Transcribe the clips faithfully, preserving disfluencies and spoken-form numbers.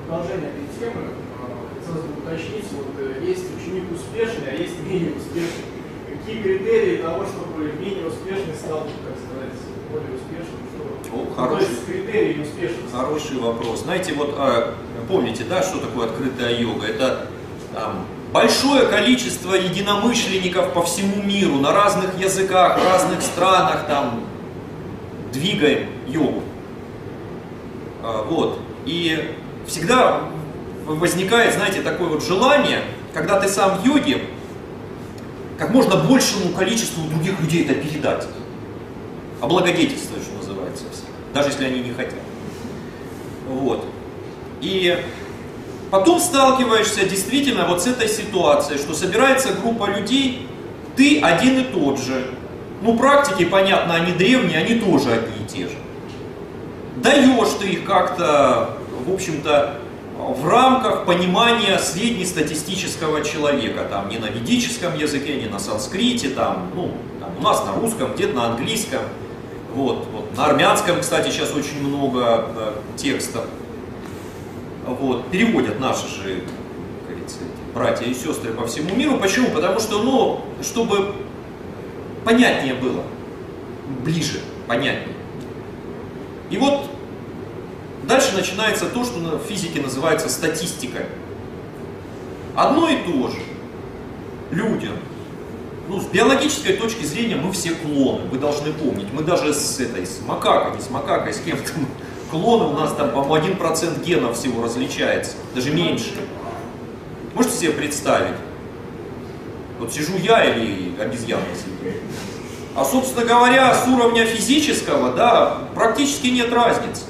продолжение этой темы, хотелось бы уточнить, вот есть ученик успешный, а есть менее успешный. Какие критерии того, чтобы менее успешный стал, так сказать, более успешным? Что? О, хороший, то есть критерии успешности. Хороший вопрос. Знаете, вот а, помните, да, что такое открытая йога? Это там, большое количество единомышленников по всему миру, на разных языках, в разных странах, там, двигаем йогу. А, вот. И всегда возникает, знаете, такое вот желание, когда ты сам в йоге, как можно большему количеству других людей это передать. Облагодетельствовать, что называется, даже если они не хотят. Вот. И потом сталкиваешься действительно вот с этой ситуацией, что собирается группа людей, ты один и тот же. Ну, практики, понятно, они древние, они тоже одни и те же. Даешь ты их как-то, в общем-то, в рамках понимания среднестатистического человека, там, не на ведическом языке, не на санскрите, там, ну, там, у нас на русском, где-то на английском, вот, вот, на армянском, кстати, сейчас очень много э, текстов, вот, переводят наши же, как говорится, братья и сестры по всему миру. Почему? Потому что, ну, чтобы понятнее было, ближе, понятнее. И вот дальше начинается то, что в физике называется статистика. Одно и то же людям, ну, с биологической точки зрения мы все клоны, вы должны помнить. Мы даже с этой, с макакой, не с макакой, с кем-то, клоны у нас там, по-моему, один процент генов всего различается, даже меньше. Можете себе представить? Вот сижу я или обезьяна сидит. А, собственно говоря, с уровня физического, да, практически нет разницы.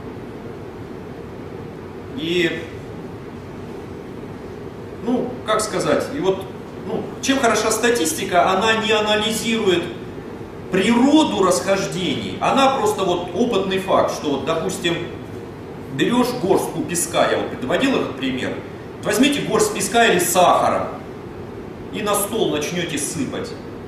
И, ну, как сказать, и вот, ну, чем хороша статистика, она не анализирует природу расхождений, она просто вот опытный факт, что вот, допустим, берешь горстку песка, я вот приводил этот пример, возьмите горсть песка или сахара и на стол начнете сыпать,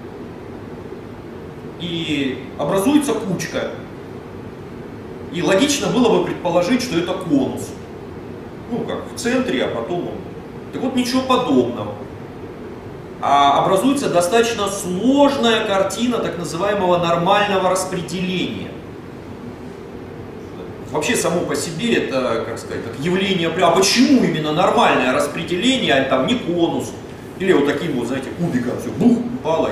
и образуется кучка, и логично было бы предположить, что это конус. Ну, как в центре, а потом он. Так вот, ничего подобного. А образуется достаточно сложная картина так называемого нормального распределения. Вообще, само по себе, это, как сказать, как явление, а почему именно нормальное распределение, а там не конус, или вот таким вот, знаете, кубиком все, бух, упало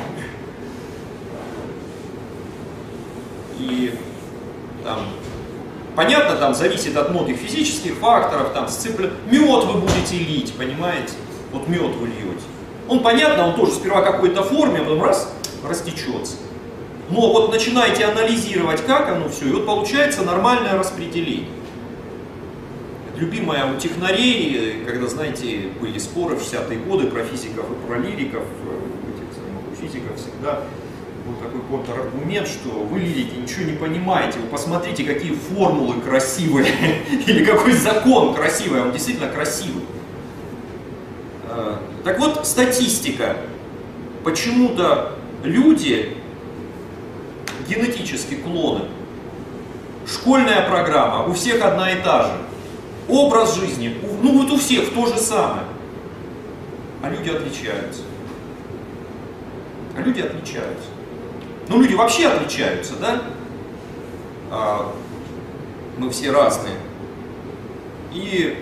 и... И там... Понятно, там зависит от многих физических факторов, там сцеплен... Мед вы будете лить, понимаете? Вот мед вы льете. Он, понятно, он тоже сперва какой-то форме, а потом раз, растечется. Но вот начинаете анализировать, как оно все, и вот получается нормальное распределение. Любимое у технарей, когда, знаете, были споры в шестидесятые годы про физиков и про лириков, у физиков всегда... был такой контраргумент, что вы, лирики, ничего не понимаете, вы посмотрите, какие формулы красивые, или какой закон красивый, он действительно красивый. Так вот, статистика. Почему-то люди генетически клоны. Школьная программа, у всех одна и та же. Образ жизни, ну вот у всех то же самое. А люди отличаются. А люди отличаются. Ну, люди вообще отличаются, да? А, мы все разные. И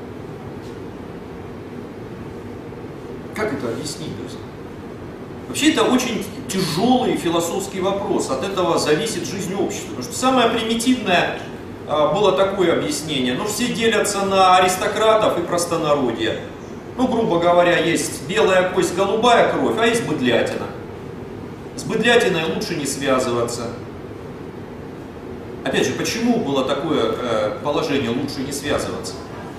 как это объяснить, друзья? Вообще это очень тяжелый философский вопрос. От этого зависит жизнь общества. Потому что самое примитивное а, было такое объяснение. Ну, все делятся на аристократов и простонародье. Ну, грубо говоря, есть белая кость, голубая кровь, а есть быдлятина. С быдлятиной лучше не связываться. Опять же, почему было такое э, положение лучше не связываться?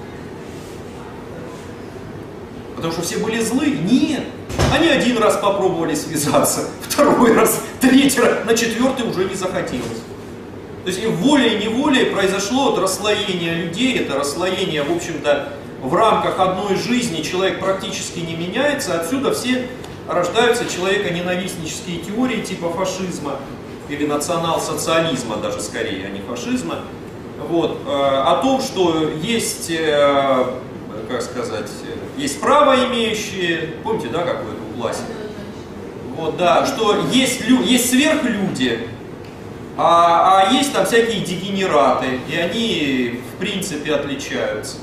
Потому что все были злые? Нет. Они один раз попробовали связаться, второй раз, третий раз, на четвертый уже не захотелось. То есть волей-неволей произошло вот расслоение людей, это расслоение, в общем-то, в рамках одной жизни человек практически не меняется, отсюда все рождаются человеконенавистнические теории типа фашизма или национал-социализма даже скорее, а не фашизма. вот, о том, что есть, как сказать, есть право имеющие, помните, да, как в этом классе? Вот, да, что есть, есть сверхлюди, а, а есть там всякие дегенераты, и они, в принципе, отличаются.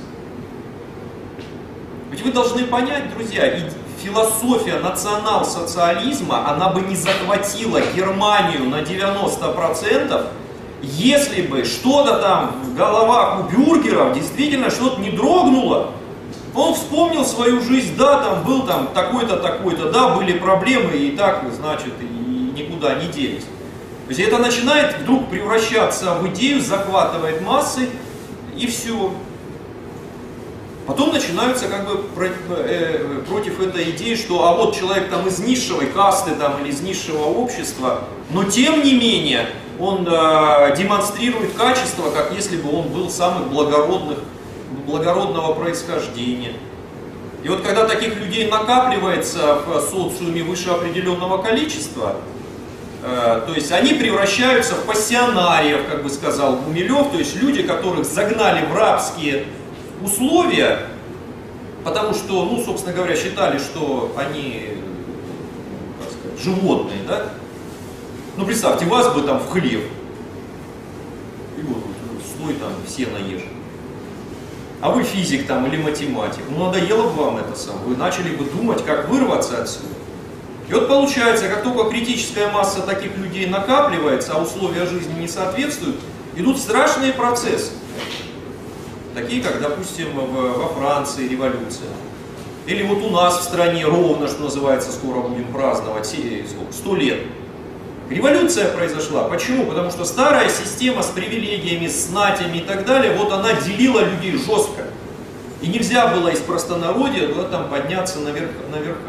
Ведь вы должны понять, друзья, и философия национал-социализма, она бы не захватила Германию на девяносто процентов, если бы что-то там в головах у бюргеров действительно что-то не дрогнуло. Он вспомнил свою жизнь, да, там был там такой-то, такой-то, да, были проблемы, и так, значит, и никуда не делись. То есть это начинает вдруг превращаться в идею, захватывает массы, и все. Потом начинаются как бы против этой идеи, что а вот человек там из низшего касты там, или из низшего общества, но тем не менее он э, демонстрирует качество, как если бы он был самых благородных, благородного происхождения. И вот когда таких людей накапливается в социуме выше определенного количества, э, то есть они превращаются в пассионариев, как бы сказал Гумилев, то есть люди, которых загнали в рабские условия, потому что, ну, собственно говоря, считали, что они, как сказать, животные, да? Ну, представьте, вас бы там в хлев, и вот слой там сена ешь. А вы физик там или математик, ну, надоело бы вам это сам, вы начали бы думать, как вырваться отсюда. И вот получается, как только критическая масса таких людей накапливается, а условия жизни не соответствуют, идут страшные процессы. Такие, как, допустим, в, во Франции революция. Или вот у нас в стране ровно, что называется, скоро будем праздновать, сто лет. Революция произошла. Почему? Потому что старая система с привилегиями, с знатями и так далее, вот она делила людей жестко. И нельзя было из простонародья да, там, подняться наверх, наверха.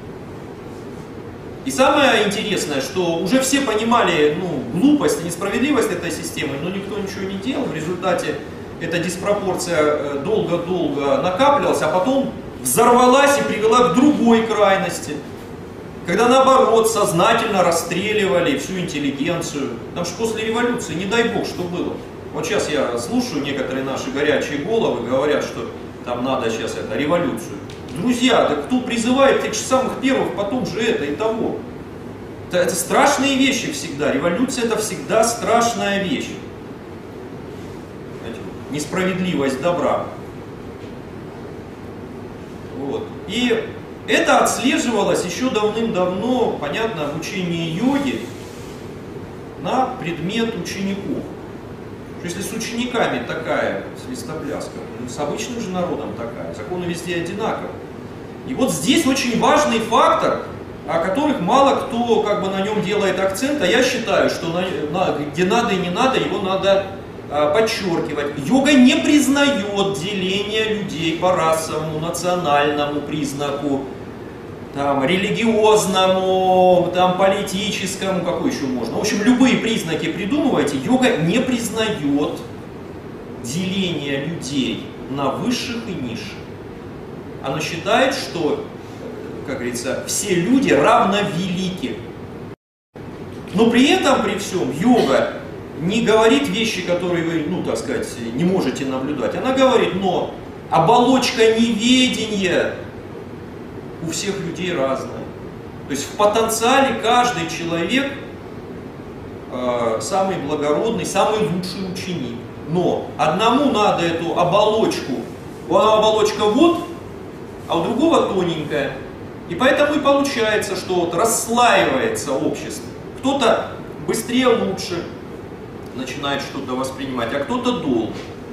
И самое интересное, что уже все понимали ну, глупость и несправедливость этой системы, но никто ничего не делал. В результате эта диспропорция долго-долго накапливалась, а потом взорвалась и привела к другой крайности. Когда наоборот сознательно расстреливали всю интеллигенцию. Потому что после революции, не дай бог, что было. Вот сейчас я слушаю, некоторые наши горячие головы говорят, что там надо сейчас это, революцию. Друзья, да кто призывает тех же самых первых, потом же это и того. Это, это страшные вещи всегда. Революция это всегда страшная вещь. Знаете, несправедливость добра. Вот. И это отслеживалось еще давным-давно, понятно, в учении йоги на предмет учеников. Если с учениками такая свистопляска, с обычным же народом такая, законы везде одинаковые. И вот здесь очень важный фактор, о которых мало кто как бы на нем делает акцент, а я считаю, что на, на, где надо и не надо, его надо а, подчеркивать. Йога не признает деление людей по расовому, национальному признаку, там, религиозному, там, политическому, какой еще можно. В общем, любые признаки придумывайте, йога не признает деление людей на высших и низших. Она считает, что, как говорится, все люди равновелики. Но при этом, при всем, йога не говорит вещи, которые вы, ну, так сказать, не можете наблюдать. Она говорит, но оболочка неведения у всех людей разная. То есть в потенциале каждый человек э, самый благородный, самый лучший ученик. Но одному надо эту оболочку, у оболочка вот, а у другого тоненькая. И поэтому и получается, что вот расслаивается общество. Кто-то быстрее, лучше начинает что-то воспринимать, а кто-то долго.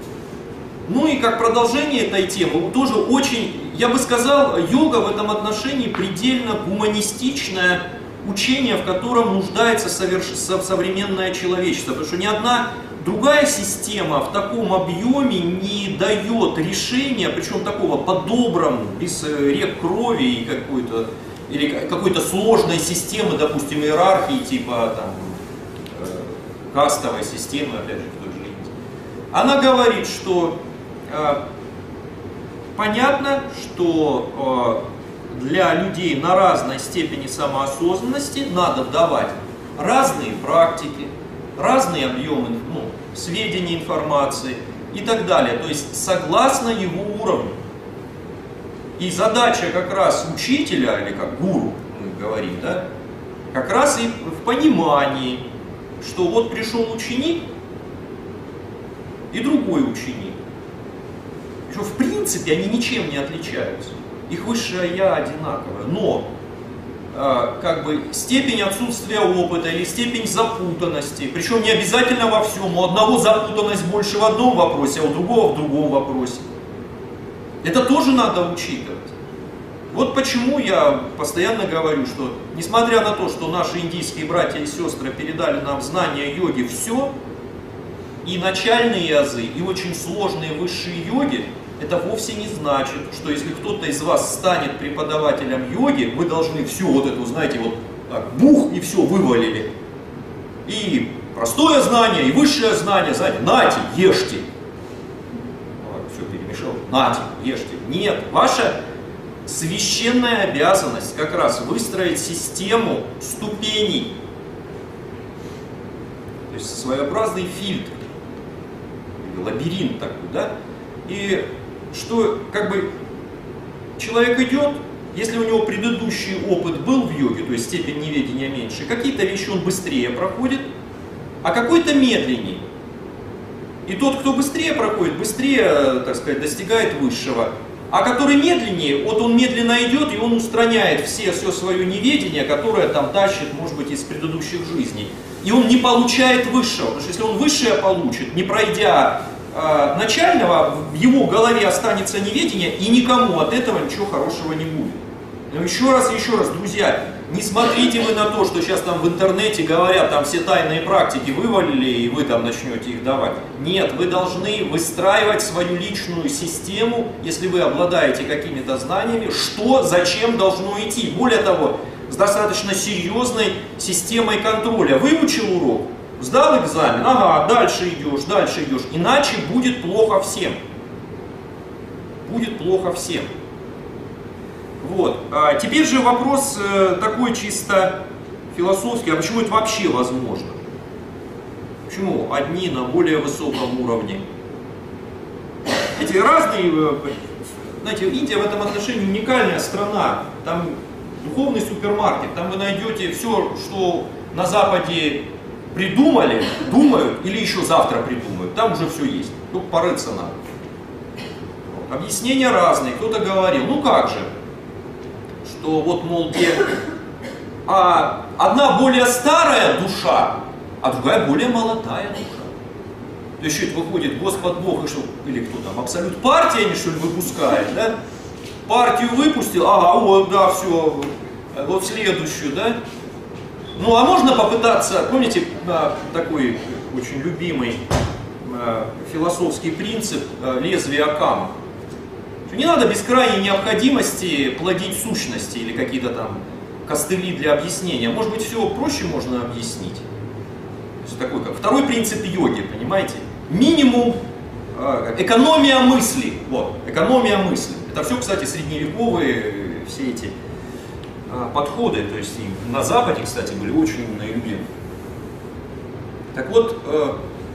Ну и как продолжение этой темы, тоже очень, я бы сказал, йога в этом отношении предельно гуманистичное учение, в котором нуждается соверш... современное человечество. Потому что ни одна другая система в таком объеме не дает решения, причем такого по-доброму, без рек крови и какой-то, или какой-то сложной системы, допустим, иерархии, типа там, кастовой системы, опять же, в той же Индии. Она говорит, что э, понятно, что э, для людей на разной степени самоосознанности надо давать разные практики, разные объемы, ну, сведений, информации и так далее. То есть согласно его уровню. И задача как раз учителя, или как гуру мы говорим, да, как раз и в понимании, что вот пришел ученик и другой ученик. Что в принципе они ничем не отличаются. Их высшее я одинаковое, но э, как бы степень отсутствия опыта или степень запутанности, причем не обязательно во всем, у одного запутанность больше в одном вопросе, а у другого в другом вопросе. Это тоже надо учитывать. Вот почему я постоянно говорю, что несмотря на то, что наши индийские братья и сестры передали нам знания йоги все, и начальные азы, и очень сложные высшие йоги, это вовсе не значит, что если кто-то из вас станет преподавателем йоги, вы должны всю вот эту, знаете, вот так, бух, и все вывалили. И простое знание, и высшее знание, знаете, нате, ешьте. Все перемешал, нате, ешьте. Нет, ваша священная обязанность как раз выстроить систему ступеней. То есть своеобразный фильтр, или лабиринт такой, да? И что, как бы, человек идет, если у него предыдущий опыт был в йоге, то есть степень неведения меньше, какие-то вещи он быстрее проходит, а какой-то медленнее. И тот, кто быстрее проходит, быстрее, так сказать, достигает высшего. А который медленнее, вот он медленно идет, и он устраняет все, все свое неведение, которое там тащит, может быть, из предыдущих жизней. И он не получает высшего, потому что если он высшее получит, не пройдя э, начального, в его голове останется неведение, и никому от этого ничего хорошего не будет. Но еще раз, еще раз, друзья, не смотрите вы на то, что сейчас там в интернете говорят, там все тайные практики вывалили, и вы там начнете их давать. Нет, вы должны выстраивать свою личную систему, если вы обладаете какими-то знаниями, что, зачем должно идти. Более того, с достаточно серьезной системой контроля. Выучил урок, сдал экзамен, ага, дальше идешь, дальше идешь. Иначе будет плохо всем. Будет плохо всем. Вот. А теперь же вопрос э, такой чисто философский, а почему это вообще возможно? Почему одни на более высоком уровне? Эти разные, э, знаете, Индия в этом отношении уникальная страна, там духовный супермаркет, там вы найдете все, что на Западе придумали, думают или еще завтра придумают, там уже все есть, только порыться надо. Вот. Объяснения разные, кто-то говорил, ну как же, что вот, мол, где, а одна более старая душа, а другая более молодая душа. То есть это выходит Господь Бог, и что, или кто там, Абсолют партия, они что ли выпускает, да? Партию выпустил, ага, вот, да, все, вот следующую, да? Ну, а можно попытаться, помните, такой очень любимый философский принцип лезвия Акама? Не надо без крайней необходимости плодить сущности или какие-то там костыли для объяснения. Может быть, все проще можно объяснить. То есть такой как второй принцип йоги, понимаете? Минимум э, экономия мысли. Вот, экономия мысли. Это все, кстати, средневековые все эти э, подходы. То есть и на Западе, кстати, были очень умные люди. Так вот, э,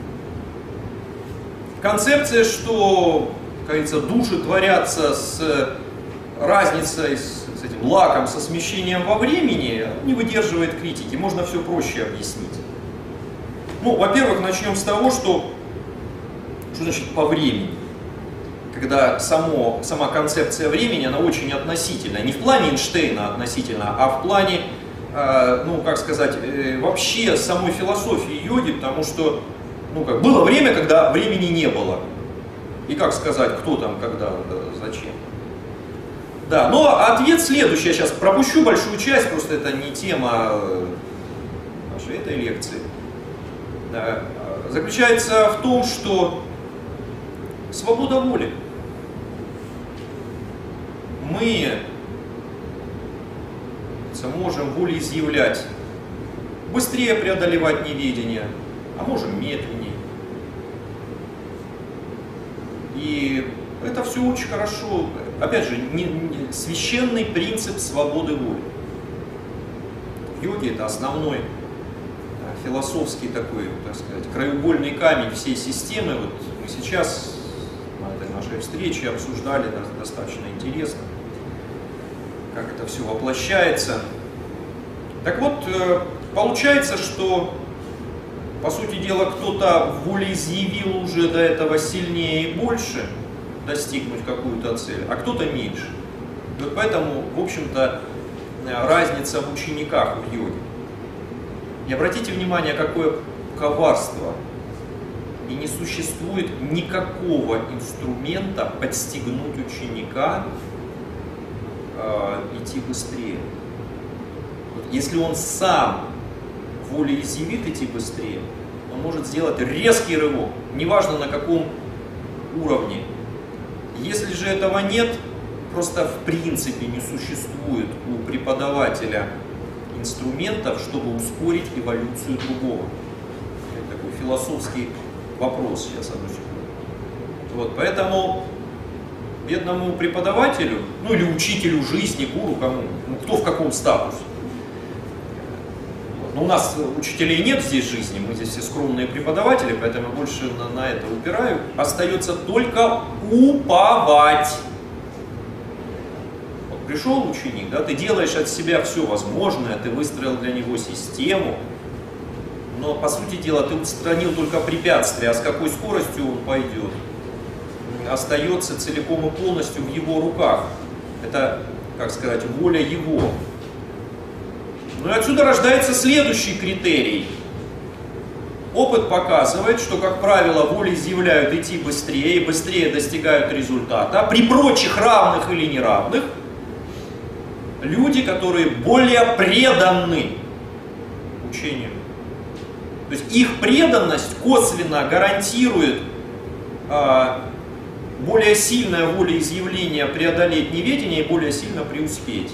концепция, что, как говорится, души творятся с разницей, с, с этим лаком, со смещением во времени, не выдерживает критики. Можно все проще объяснить. Ну, во-первых, начнем с того, что, что значит по времени. Когда само, сама концепция времени, она очень относительна. Не в плане Эйнштейна относительно, а в плане, э, ну, как сказать, э, вообще самой философии йоги, потому что, ну, как, было время, когда времени не было. И как сказать, кто там, когда, да, зачем. Да, но ответ следующий. Я сейчас пропущу большую часть, просто это не тема нашей этой лекции. Да, заключается в том, что свобода воли. Мы можем волеизъявлять, быстрее преодолевать неведение, а можем медленнее. И это все очень хорошо. Опять же, не, не, священный принцип свободы воли. В йоге это основной философский такой, так сказать, краеугольный камень всей системы. Вот мы сейчас на этой нашей встрече обсуждали достаточно интересно, как это все воплощается. Так вот, получается, что, по сути дела, кто-то волеизъявил уже до этого сильнее и больше достигнуть какую-то цель, а кто-то меньше. И вот поэтому, в общем-то, разница в учениках в йоге. И обратите внимание, какое коварство. И не существует никакого инструмента подстегнуть ученика э, идти быстрее. Вот если он сам волеизъявит идти быстрее, он может сделать резкий рывок, неважно на каком уровне. Если же этого нет, просто в принципе не существует у преподавателя инструментов, чтобы ускорить эволюцию другого. Это такой философский вопрос сейчас, одну секунду. Вот, поэтому бедному преподавателю, ну или учителю жизни, гуру, кому, ну кто в каком статусе. Но у нас учителей нет здесь в жизни, мы здесь все скромные преподаватели, поэтому я больше на, на это упираю. Остается только уповать. Вот пришел ученик, да, ты делаешь от себя все возможное, ты выстроил для него систему, но по сути дела ты устранил только препятствия, а с какой скоростью он пойдет, остается целиком и полностью в его руках. Это, как сказать, воля его. Ну и отсюда рождается следующий критерий. Опыт показывает, что, как правило, волеизъявляют идти быстрее и быстрее достигают результата. При прочих равных или неравных люди, которые более преданы учению. То есть их преданность косвенно гарантирует а, более сильное волеизъявление преодолеть неведение и более сильно преуспеть.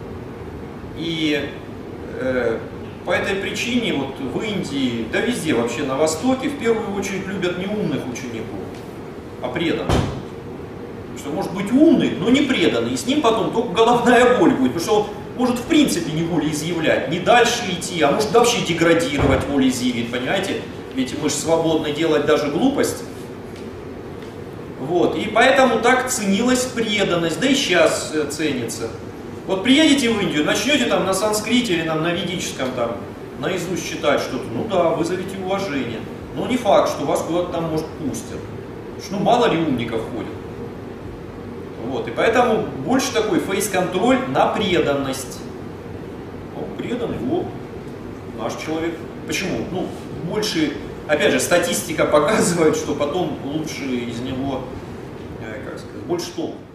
И э, по этой причине вот в Индии, да везде вообще на Востоке, в первую очередь любят не умных учеников, а преданных. Потому что может быть умный, но не преданный, и с ним потом только головная боль будет, потому что он может в принципе не волеизъявлять, не дальше идти, а может вообще деградировать, волеизъявить, понимаете? Ведь мы же свободны делать даже глупость. Вот, и поэтому так ценилась преданность, да и сейчас ценится. Вот приедете в Индию, начнете там на санскрите или там, на ведическом там наизусть читать что-то, ну да, вызовите уважение. Но не факт, что вас куда-то там, может, пустят. Потому что, ну, мало ли умников ходит. Вот, и поэтому больше такой фейс-контроль на преданность. О, преданный, о, наш человек. Почему? Ну, больше, опять же, статистика показывает, что потом лучше из него, как сказать, больше толку.